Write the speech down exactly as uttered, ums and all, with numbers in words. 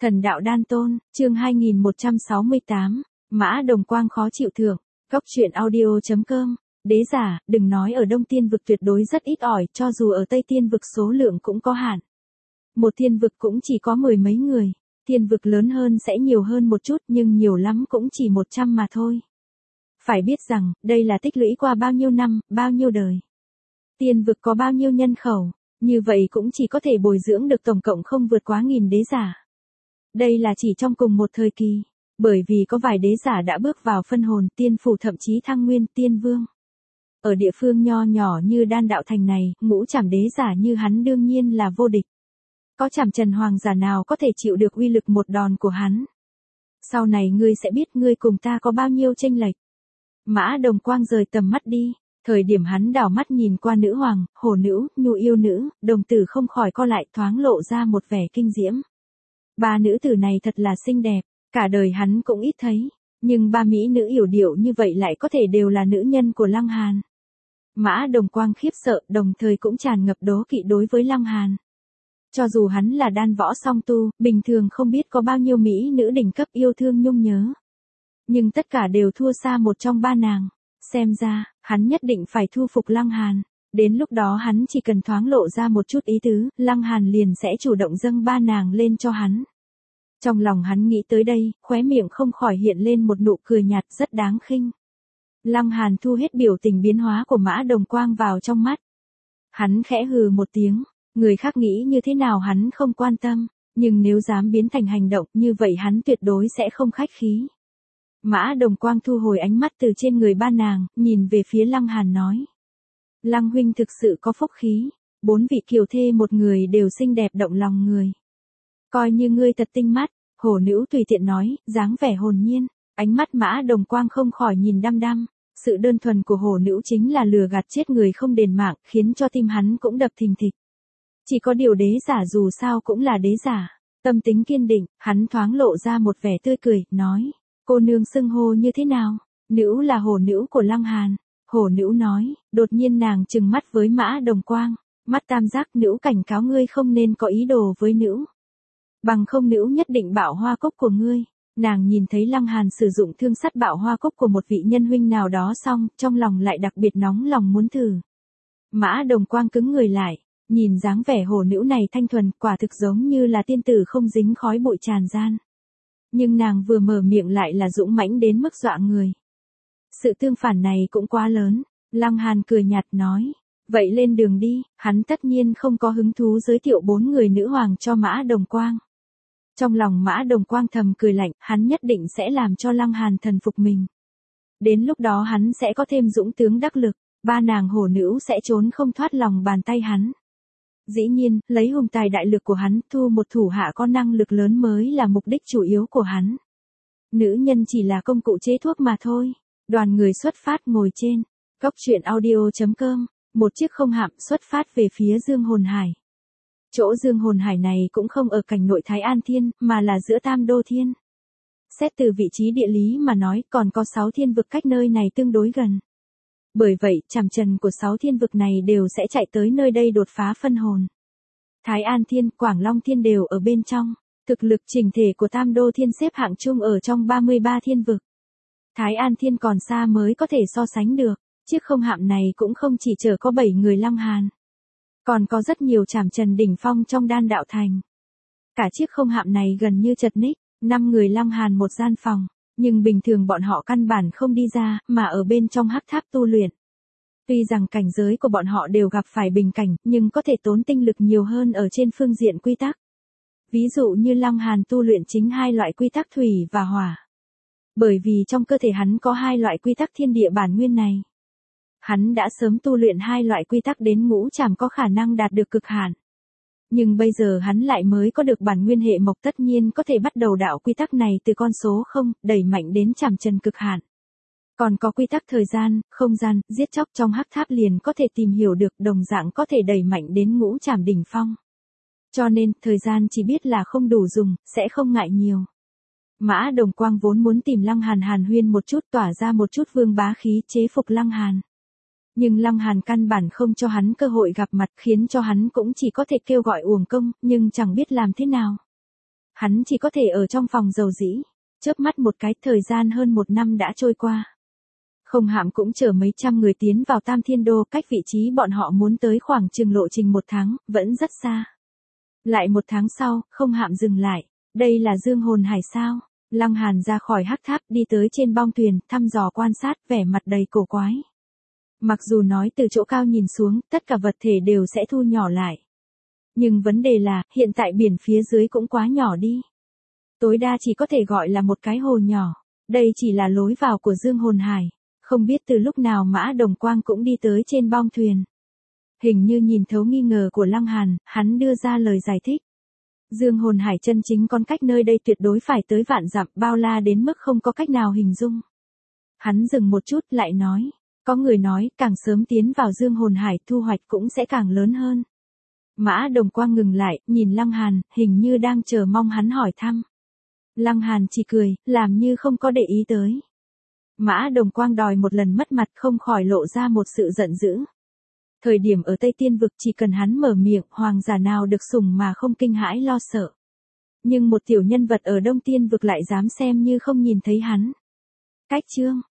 Thần đạo đan tôn, chương hai nghìn một trăm sáu mươi tám, Mã Đồng Quang khó chịu thưởng, góc truyện audio.com, đế giả, đừng nói ở Đông Tiên vực tuyệt đối rất ít ỏi, cho dù ở Tây Tiên vực số lượng cũng có hạn. Một tiên vực cũng chỉ có mười mấy người, tiên vực lớn hơn sẽ nhiều hơn một chút nhưng nhiều lắm cũng chỉ một trăm mà thôi. Phải biết rằng, đây là tích lũy qua bao nhiêu năm, bao nhiêu đời. Tiên vực có bao nhiêu nhân khẩu, như vậy cũng chỉ có thể bồi dưỡng được tổng cộng không vượt quá nghìn đế giả. Đây là chỉ trong cùng một thời kỳ, bởi vì có vài đế giả đã bước vào phân hồn tiên phủ thậm chí thăng nguyên tiên vương. Ở địa phương nho nhỏ như Đan Đạo Thành này, ngũ trảm đế giả như hắn đương nhiên là vô địch. Có trảm trần hoàng giả nào có thể chịu được uy lực một đòn của hắn. Sau này ngươi sẽ biết ngươi cùng ta có bao nhiêu chênh lệch. Mã Đồng Quang rời tầm mắt đi, thời điểm hắn đảo mắt nhìn qua nữ hoàng, hổ nữ, nhu yêu nữ, đồng tử không khỏi co lại thoáng lộ ra một vẻ kinh diễm. Ba nữ tử này thật là xinh đẹp, cả đời hắn cũng ít thấy, nhưng ba mỹ nữ yểu điệu như vậy lại có thể đều là nữ nhân của Lăng Hàn. Mã Đồng Quang khiếp sợ, đồng thời cũng tràn ngập đố kỵ đối với Lăng Hàn. Cho dù hắn là đan võ song tu, bình thường không biết có bao nhiêu mỹ nữ đỉnh cấp yêu thương nhung nhớ. Nhưng tất cả đều thua xa một trong ba nàng. Xem ra, hắn nhất định phải thu phục Lăng Hàn. Đến lúc đó hắn chỉ cần thoáng lộ ra một chút ý tứ, Lăng Hàn liền sẽ chủ động dâng ba nàng lên cho hắn. Trong lòng hắn nghĩ tới đây, khóe miệng không khỏi hiện lên một nụ cười nhạt rất đáng khinh. Lăng Hàn thu hết biểu tình biến hóa của Mã Đồng Quang vào trong mắt. Hắn khẽ hừ một tiếng, người khác nghĩ như thế nào hắn không quan tâm, nhưng nếu dám biến thành hành động như vậy hắn tuyệt đối sẽ không khách khí. Mã Đồng Quang thu hồi ánh mắt từ trên người ba nàng, nhìn về phía Lăng Hàn nói. Lăng huynh thực sự có phúc khí, bốn vị kiều thê một người đều xinh đẹp động lòng người. Coi như ngươi thật tinh mắt, hổ nữ tùy tiện nói, dáng vẻ hồn nhiên, ánh mắt Mã Đồng Quang không khỏi nhìn đăm đăm, sự đơn thuần của hổ nữ chính là lừa gạt chết người không đền mạng, khiến cho tim hắn cũng đập thình thịch. Chỉ có điều đế giả dù sao cũng là đế giả, tâm tính kiên định, hắn thoáng lộ ra một vẻ tươi cười, nói, cô nương xưng hô như thế nào? Nữ là hổ nữ của Lăng Hàn. Hổ nữ nói, đột nhiên nàng trừng mắt với Mã Đồng Quang, mắt tam giác, nữ cảnh cáo ngươi không nên có ý đồ với nữ. Bằng không nữ nhất định bạo hoa cốc của ngươi. Nàng nhìn thấy Lăng Hàn sử dụng thương sắt bạo hoa cốc của một vị nhân huynh nào đó xong, trong lòng lại đặc biệt nóng lòng muốn thử. Mã Đồng Quang cứng người lại, nhìn dáng vẻ hổ nữ này thanh thuần, quả thực giống như là tiên tử không dính khói bụi tràn gian. Nhưng nàng vừa mở miệng lại là dũng mãnh đến mức dọa người. Sự tương phản này cũng quá lớn, Lăng Hàn cười nhạt nói, vậy lên đường đi, hắn tất nhiên không có hứng thú giới thiệu bốn người nữ hoàng cho Mã Đồng Quang. Trong lòng Mã Đồng Quang thầm cười lạnh, hắn nhất định sẽ làm cho Lăng Hàn thần phục mình. Đến lúc đó hắn sẽ có thêm dũng tướng đắc lực, ba nàng hổ nữ sẽ trốn không thoát lòng bàn tay hắn. Dĩ nhiên, lấy hùng tài đại lực của hắn, thu một thủ hạ có năng lực lớn mới là mục đích chủ yếu của hắn. Nữ nhân chỉ là công cụ chế thuốc mà thôi. Đoàn người xuất phát ngồi trên, góc truyện audio.com, một chiếc không hạm xuất phát về phía Dương Hồn Hải. Chỗ Dương Hồn Hải này cũng không ở cảnh nội Thái An Thiên, mà là giữa Tam Đô Thiên. Xét từ vị trí địa lý mà nói, còn có sáu thiên vực cách nơi này tương đối gần. Bởi vậy, trảm trần của sáu thiên vực này đều sẽ chạy tới nơi đây đột phá phân hồn. Thái An Thiên, Quảng Long Thiên đều ở bên trong, thực lực chỉnh thể của Tam Đô Thiên xếp hạng chung ở trong ba mươi ba thiên vực. Thái An Thiên còn xa mới có thể so sánh được, chiếc không hạm này cũng không chỉ chở có bảy người Lăng Hàn. Còn có rất nhiều trảm trần đỉnh phong trong Đan Đạo Thành. Cả chiếc không hạm này gần như chật ních, năm người Lăng Hàn một gian phòng, nhưng bình thường bọn họ căn bản không đi ra, mà ở bên trong hắc tháp tu luyện. Tuy rằng cảnh giới của bọn họ đều gặp phải bình cảnh, nhưng có thể tốn tinh lực nhiều hơn ở trên phương diện quy tắc. Ví dụ như Lăng Hàn tu luyện chính hai loại quy tắc thủy và hỏa. Bởi vì trong cơ thể hắn có hai loại quy tắc thiên địa bản nguyên này. Hắn đã sớm tu luyện hai loại quy tắc đến ngũ trảm có khả năng đạt được cực hạn. Nhưng bây giờ hắn lại mới có được bản nguyên hệ mộc, tất nhiên có thể bắt đầu đạo quy tắc này từ con số không, đẩy mạnh đến trảm trần cực hạn. Còn có quy tắc thời gian, không gian, giết chóc trong hắc tháp liền có thể tìm hiểu được, đồng dạng có thể đẩy mạnh đến ngũ trảm đỉnh phong. Cho nên, thời gian chỉ biết là không đủ dùng, sẽ không ngại nhiều. Mã Đồng Quang vốn muốn tìm Lăng Hàn hàn huyên một chút, tỏa ra một chút vương bá khí, chế phục Lăng Hàn. Nhưng Lăng Hàn căn bản không cho hắn cơ hội gặp mặt, khiến cho hắn cũng chỉ có thể kêu gọi uổng công, nhưng chẳng biết làm thế nào. Hắn chỉ có thể ở trong phòng dầu dĩ. Chớp mắt một cái, thời gian hơn một năm đã trôi qua. Không Hạm cũng chở mấy trăm người tiến vào Tam Thiên Đô, cách vị trí bọn họ muốn tới khoảng chừng lộ trình một tháng, vẫn rất xa. Lại một tháng sau, Không Hạm dừng lại. Đây là Dương Hồn Hải sao? Lăng Hàn ra khỏi hắc tháp, đi tới trên bong thuyền, thăm dò quan sát, vẻ mặt đầy cổ quái. Mặc dù nói từ chỗ cao nhìn xuống, tất cả vật thể đều sẽ thu nhỏ lại. Nhưng vấn đề là, hiện tại biển phía dưới cũng quá nhỏ đi. Tối đa chỉ có thể gọi là một cái hồ nhỏ. Đây chỉ là lối vào của Dương Hồn Hải. Không biết từ lúc nào Mã Đồng Quang cũng đi tới trên bong thuyền. Hình như nhìn thấu nghi ngờ của Lăng Hàn, hắn đưa ra lời giải thích. Dương Hồn Hải chân chính con cách nơi đây tuyệt đối phải tới vạn dặm, bao la đến mức không có cách nào hình dung. Hắn dừng một chút lại nói, có người nói càng sớm tiến vào Dương Hồn Hải thu hoạch cũng sẽ càng lớn hơn. Mã Đồng Quang ngừng lại, nhìn Lăng Hàn, hình như đang chờ mong hắn hỏi thăm. Lăng Hàn chỉ cười, làm như không có để ý tới. Mã Đồng Quang đòi một lần mất mặt, không khỏi lộ ra một sự giận dữ. Thời điểm ở Tây Tiên Vực chỉ cần hắn mở miệng, hoàng giả nào được sủng mà không kinh hãi lo sợ. Nhưng một tiểu nhân vật ở Đông Tiên Vực lại dám xem như không nhìn thấy hắn. Cách chương